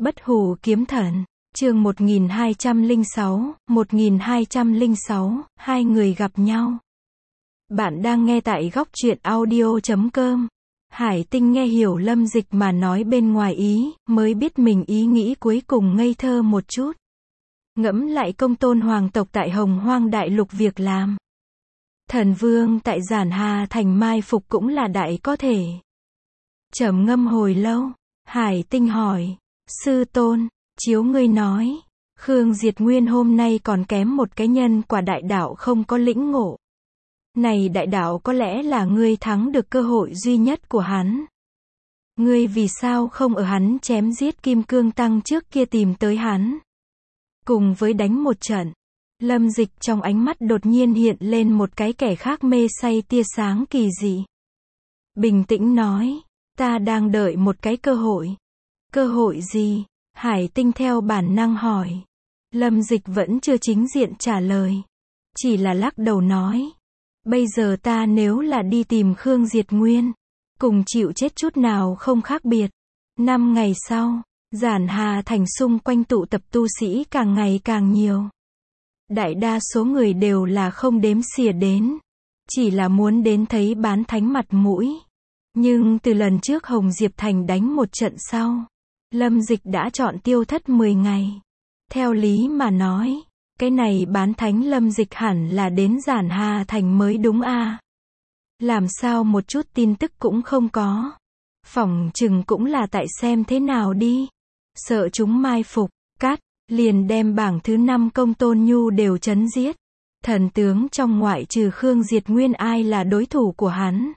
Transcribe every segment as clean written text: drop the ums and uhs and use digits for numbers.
Bất hủ kiếm thần, chương 1206, hai người gặp nhau. Bạn đang nghe tại góc truyện audio.com. Hải Tinh nghe hiểu Lâm Dịch mà nói bên ngoài ý, mới biết mình ý nghĩ cuối cùng ngây thơ một chút. Ngẫm lại công tôn hoàng tộc tại Hồng Hoang Đại Lục việc làm. Thần vương tại Giản Hà Thành mai phục cũng là đại có thể. Trầm ngâm hồi lâu, Hải Tinh hỏi, sư tôn, chiếu ngươi nói, Khương Diệt Nguyên hôm nay còn kém một cái nhân quả đại đạo không có lĩnh ngộ. Này đại đạo có lẽ là ngươi thắng được cơ hội duy nhất của hắn. Ngươi vì sao không ở hắn chém giết Kim Cương Tăng trước kia tìm tới hắn? Cùng với đánh một trận, Lâm Dịch trong ánh mắt đột nhiên hiện lên một cái kẻ khác mê say tia sáng kỳ dị. Bình tĩnh nói, ta đang đợi một cái cơ hội. Cơ hội gì? Hải Tinh theo bản năng hỏi. Lâm Dịch vẫn chưa chính diện trả lời. Chỉ là lắc đầu nói. Bây giờ ta nếu là đi tìm Khương Diệt Nguyên, cùng chịu chết chút nào không khác biệt. 5 ngày sau, Giản Hà Thành xung quanh tụ tập tu sĩ càng ngày càng nhiều. Đại đa số người đều là không đếm xỉa đến. Chỉ là muốn đến thấy bán thánh mặt mũi. Nhưng từ lần trước Hồng Diệp Thành đánh một trận sau, Lâm Dịch đã chọn tiêu thất 10 ngày. Theo lý mà nói, cái này bán thánh Lâm Dịch hẳn là đến Giản Hà Thành mới đúng a. Làm sao một chút tin tức cũng không có. Phỏng chừng cũng là tại xem thế nào đi. Sợ chúng mai phục, cắt, liền đem bảng thứ 5 công tôn nhu đều chấn giết. Thần tướng trong ngoại trừ Khương Diệt Nguyên ai là đối thủ của hắn.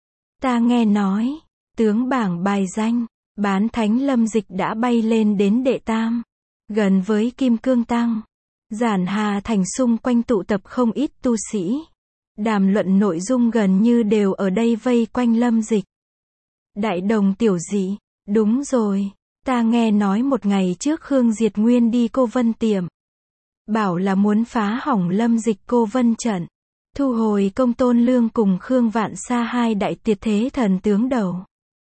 Ta nghe nói, tướng bảng bài danh, bán thánh Lâm Dịch đã bay lên đến đệ tam, gần với Kim Cương Tăng. Giản Hà Thành xung quanh tụ tập không ít tu sĩ. Đàm luận nội dung gần như đều ở đây vây quanh Lâm Dịch. Đại đồng tiểu dị, đúng rồi, ta nghe nói một ngày trước Khương Diệt Nguyên đi Cô Vân Tiệm. Bảo là muốn phá hỏng Lâm Dịch Cô Vân trận. Thu hồi công tôn lương cùng Khương Vạn Sa hai đại tuyệt thế thần tướng đầu.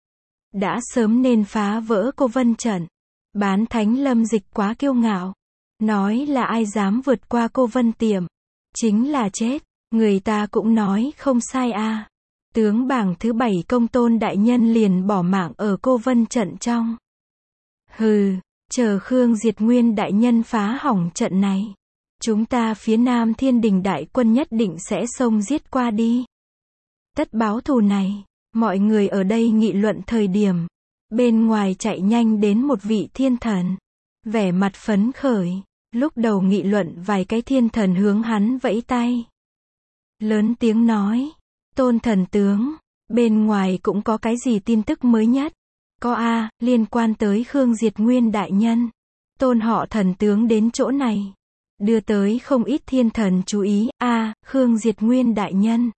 Đã sớm nên phá vỡ Cô Vân trận. Bán thánh Lâm Dịch quá kiêu ngạo. Nói là ai dám vượt qua Cô Vân Tiệm. Chính là chết. Người ta cũng nói không sai a. Tướng bảng thứ 7 công tôn đại nhân liền bỏ mạng ở Cô Vân trận trong. Hừ, chờ Khương Diệt Nguyên đại nhân phá hỏng trận này. Chúng ta phía Nam Thiên Đình đại quân nhất định sẽ xông giết qua đi. Tất báo thù này, mọi người ở đây nghị luận thời điểm. Bên ngoài chạy nhanh đến một vị thiên thần. Vẻ mặt phấn khởi, lúc đầu nghị luận vài cái thiên thần hướng hắn vẫy tay. Lớn tiếng nói, tôn thần tướng, bên ngoài cũng có cái gì tin tức mới nhất. Có a, liên quan tới Khương Diệt Nguyên đại nhân. Tôn họ thần tướng đến chỗ này. Đưa tới không ít thiên thần chú ý, a, Khương Diệt Nguyên đại nhân.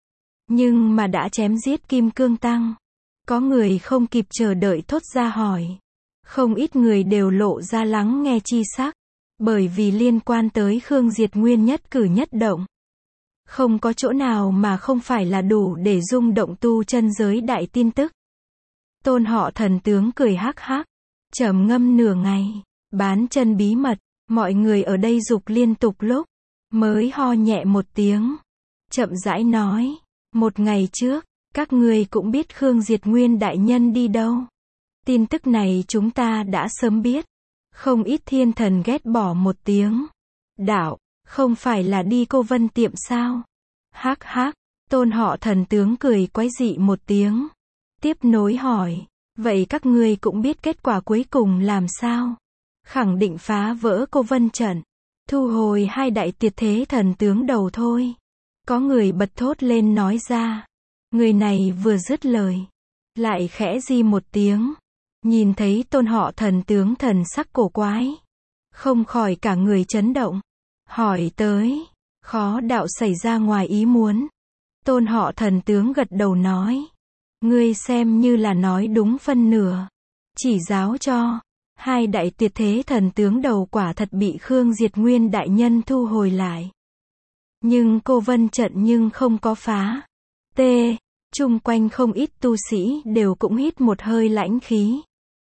Nhưng mà đã chém giết Kim Cương Tăng. Có người không kịp chờ đợi thốt ra hỏi. Không ít người đều lộ ra lắng nghe chi sắc. Bởi vì liên quan tới Khương Diệt Nguyên nhất cử nhất động. Không có chỗ nào mà không phải là đủ để rung động tu chân giới đại tin tức. Tôn họ thần tướng cười hắc hắc. Trầm ngâm nửa ngày. Bán chân bí mật. Mọi người ở đây dục liên tục lúc. Mới ho nhẹ một tiếng. Chậm rãi nói. Một ngày trước. Các ngươi cũng biết Khương Diệt Nguyên đại nhân đi đâu. Tin tức này chúng ta đã sớm biết. Không ít thiên thần ghét bỏ một tiếng. Đạo, không phải là đi Cô Vân Tiệm sao? Hắc hắc, tôn họ thần tướng cười quái dị một tiếng. Tiếp nối hỏi, vậy các ngươi cũng biết kết quả cuối cùng làm sao? Khẳng định phá vỡ Cô Vân trận. Thu hồi hai đại tuyệt thế thần tướng đầu thôi. Có người bật thốt lên nói ra. Người này vừa dứt lời. Lại khẽ di một tiếng. Nhìn thấy tôn họ thần tướng thần sắc cổ quái. Không khỏi cả người chấn động. Hỏi tới. Khó đạo xảy ra ngoài ý muốn. Tôn họ thần tướng gật đầu nói. Ngươi xem như là nói đúng phân nửa. Chỉ giáo cho. Hai đại tuyệt thế thần tướng đầu quả thật bị Khương Diệt Nguyên đại nhân thu hồi lại. Nhưng Cô Vân trận nhưng không có phá. T. Chung quanh không ít tu sĩ đều cũng hít một hơi lãnh khí.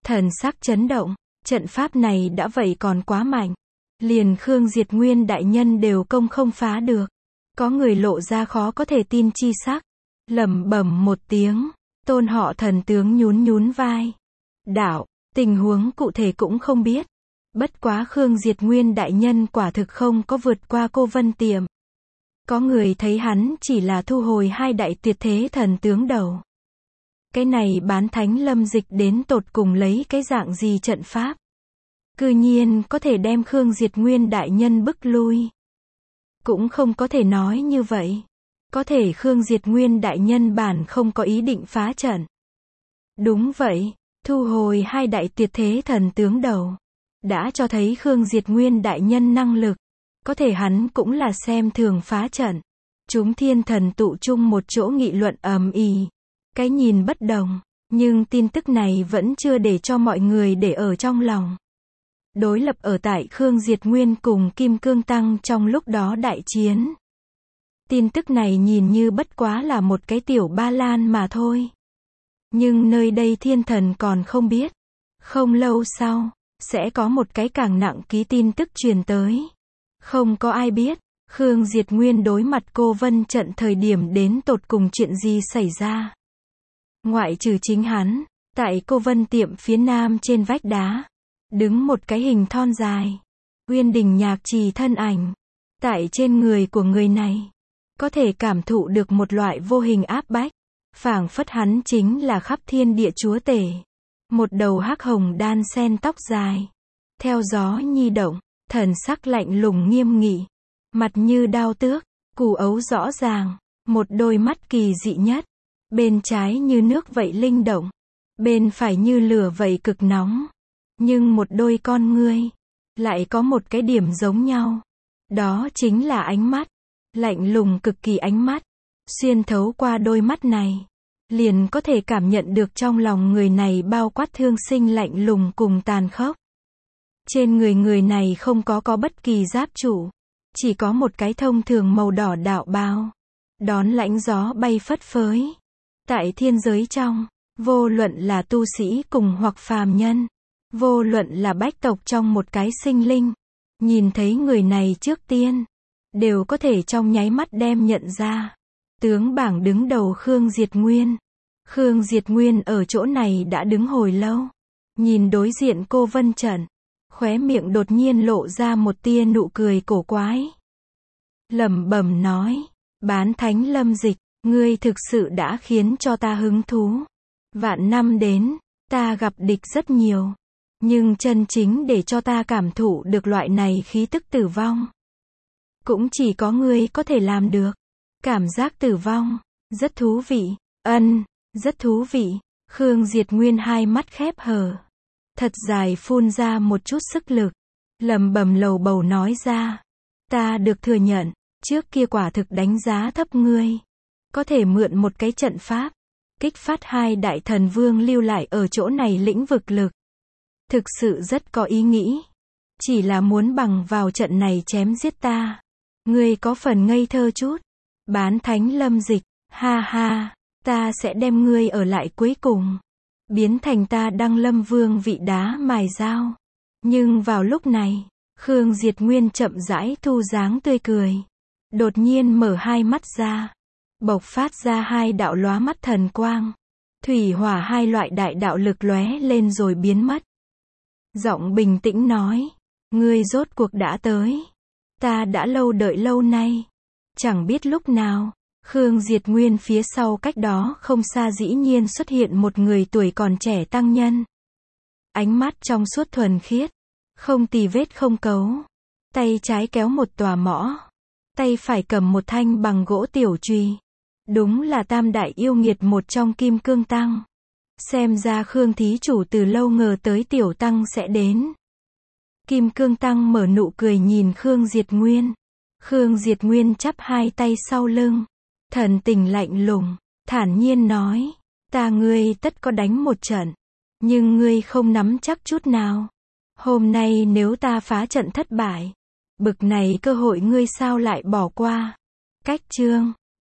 Thần sắc chấn động, trận pháp này đã vậy còn quá mạnh. Liền Khương Diệt Nguyên đại nhân đều công không phá được. Có người lộ ra khó có thể tin chi sắc. Lẩm bẩm một tiếng, tôn họ thần tướng nhún nhún vai. Đạo, tình huống cụ thể cũng không biết. Bất quá Khương Diệt Nguyên đại nhân quả thực không có vượt qua Cô Vân Tiệm. Có người thấy hắn chỉ là thu hồi 2 đại tuyệt thế thần tướng đầu. Cái này Bán Thánh Lâm Dịch đến tột cùng lấy cái dạng gì trận pháp? Cư nhiên có thể đem Khương Diệt Nguyên đại nhân bức lui. Cũng không có thể nói như vậy. Có thể Khương Diệt Nguyên đại nhân bản không có ý định phá trận. Đúng vậy, thu hồi 2 đại tuyệt thế thần tướng đầu. Đã cho thấy Khương Diệt Nguyên đại nhân năng lực. Có thể hắn cũng là xem thường phá trận. Chúng thiên thần tụ chung một chỗ nghị luận ầm ĩ. Cái nhìn bất đồng, nhưng tin tức này vẫn chưa để cho mọi người để ở trong lòng. Đối lập ở tại Khương Diệt Nguyên cùng Kim Cương Tăng trong lúc đó đại chiến. Tin tức này nhìn như bất quá là một cái tiểu ba lan mà thôi. Nhưng nơi đây thiên thần còn không biết. Không lâu sau, sẽ có một cái càng nặng ký tin tức truyền tới. Không có ai biết, Khương Diệt Nguyên đối mặt Cô Vân trận thời điểm đến tột cùng chuyện gì xảy ra. Ngoại trừ chính hắn, tại Cô Vân Tiệm phía nam trên vách đá, đứng một cái hình thon dài. Uyên Đình Nhạc Trì thân ảnh. Tại trên người của người này, có thể cảm thụ được một loại vô hình áp bách. Phảng phất hắn chính là khắp thiên địa chúa tể. Một đầu hắc hồng đan sen tóc dài. Theo gió nhi động, thần sắc lạnh lùng nghiêm nghị. Mặt như đao tước, cù ấu rõ ràng. Một đôi mắt kỳ dị nhất. Bên trái như nước vậy linh động. Bên phải như lửa vậy cực nóng. Nhưng một đôi con ngươi, lại có một cái điểm giống nhau. Đó chính là ánh mắt. Lạnh lùng cực kỳ ánh mắt. Xuyên thấu qua đôi mắt này, liền có thể cảm nhận được trong lòng người này bao quát thương sinh lạnh lùng cùng tàn khốc. Trên người này không có bất kỳ giáp trụ. Chỉ có một cái thông thường màu đỏ đạo bào. Đón lãnh gió bay phất phới. Tại thiên giới trong, vô luận là tu sĩ cùng hoặc phàm nhân, vô luận là bách tộc trong một cái sinh linh, nhìn thấy người này trước tiên, đều có thể trong nháy mắt đem nhận ra. Tướng bảng đứng đầu Khương Diệt Nguyên. Khương Diệt Nguyên ở chỗ này đã đứng hồi lâu. Nhìn đối diện Cô Vân trận, khóe miệng đột nhiên lộ ra một tia nụ cười cổ quái. Lẩm bẩm nói, Bán Thánh Lâm Dịch, ngươi thực sự đã khiến cho ta hứng thú. Vạn năm đến, ta gặp địch rất nhiều. Nhưng chân chính để cho ta cảm thụ được loại này khí tức tử vong. Cũng chỉ có ngươi có thể làm được. Cảm giác tử vong, rất thú vị. Rất thú vị. Khương Diệt Nguyên hai mắt khép hờ. Thật dài phun ra một chút sức lực. Lẩm bẩm lầu bầu nói ra. Ta được thừa nhận, trước kia quả thực đánh giá thấp ngươi. Có thể mượn một cái trận pháp, kích phát 2 đại thần vương lưu lại ở chỗ này lĩnh vực lực. Thực sự rất có ý nghĩ. Chỉ là muốn bằng vào trận này chém giết ta. Ngươi có phần ngây thơ chút. Bán Thánh Lâm Dịch, ha ha, ta sẽ đem ngươi ở lại cuối cùng. Biến thành ta Đăng Lâm Vương vị đá mài dao. Nhưng vào lúc này, Khương Diệt Nguyên chậm rãi thu dáng tươi cười. Đột nhiên mở 2 mắt ra. Bộc phát ra 2 đạo lóa mắt thần quang. Thủy hỏa 2 loại đại đạo lực lóe lên rồi biến mất. Giọng bình tĩnh nói, ngươi rốt cuộc đã tới. Ta đã lâu đợi lâu nay. Chẳng biết lúc nào, Khương Diệt Nguyên phía sau cách đó không xa dĩ nhiên xuất hiện một người tuổi còn trẻ tăng nhân. Ánh mắt trong suốt thuần khiết, không tì vết không cấu. Tay trái kéo một tòa mõ. Tay phải cầm một thanh bằng gỗ tiểu chùy. Đúng là tam đại yêu nghiệt một trong Kim Cương Tăng. Xem ra Khương thí chủ từ lâu ngờ tới tiểu tăng sẽ đến. Kim Cương Tăng mở nụ cười nhìn Khương Diệt Nguyên. Khương Diệt Nguyên chắp 2 tay sau lưng. Thần tình lạnh lùng, thản nhiên nói. Ta ngươi tất có đánh một trận. Nhưng ngươi không nắm chắc chút nào. Hôm nay nếu ta phá trận thất bại, bực này cơ hội ngươi sao lại bỏ qua. Cách chương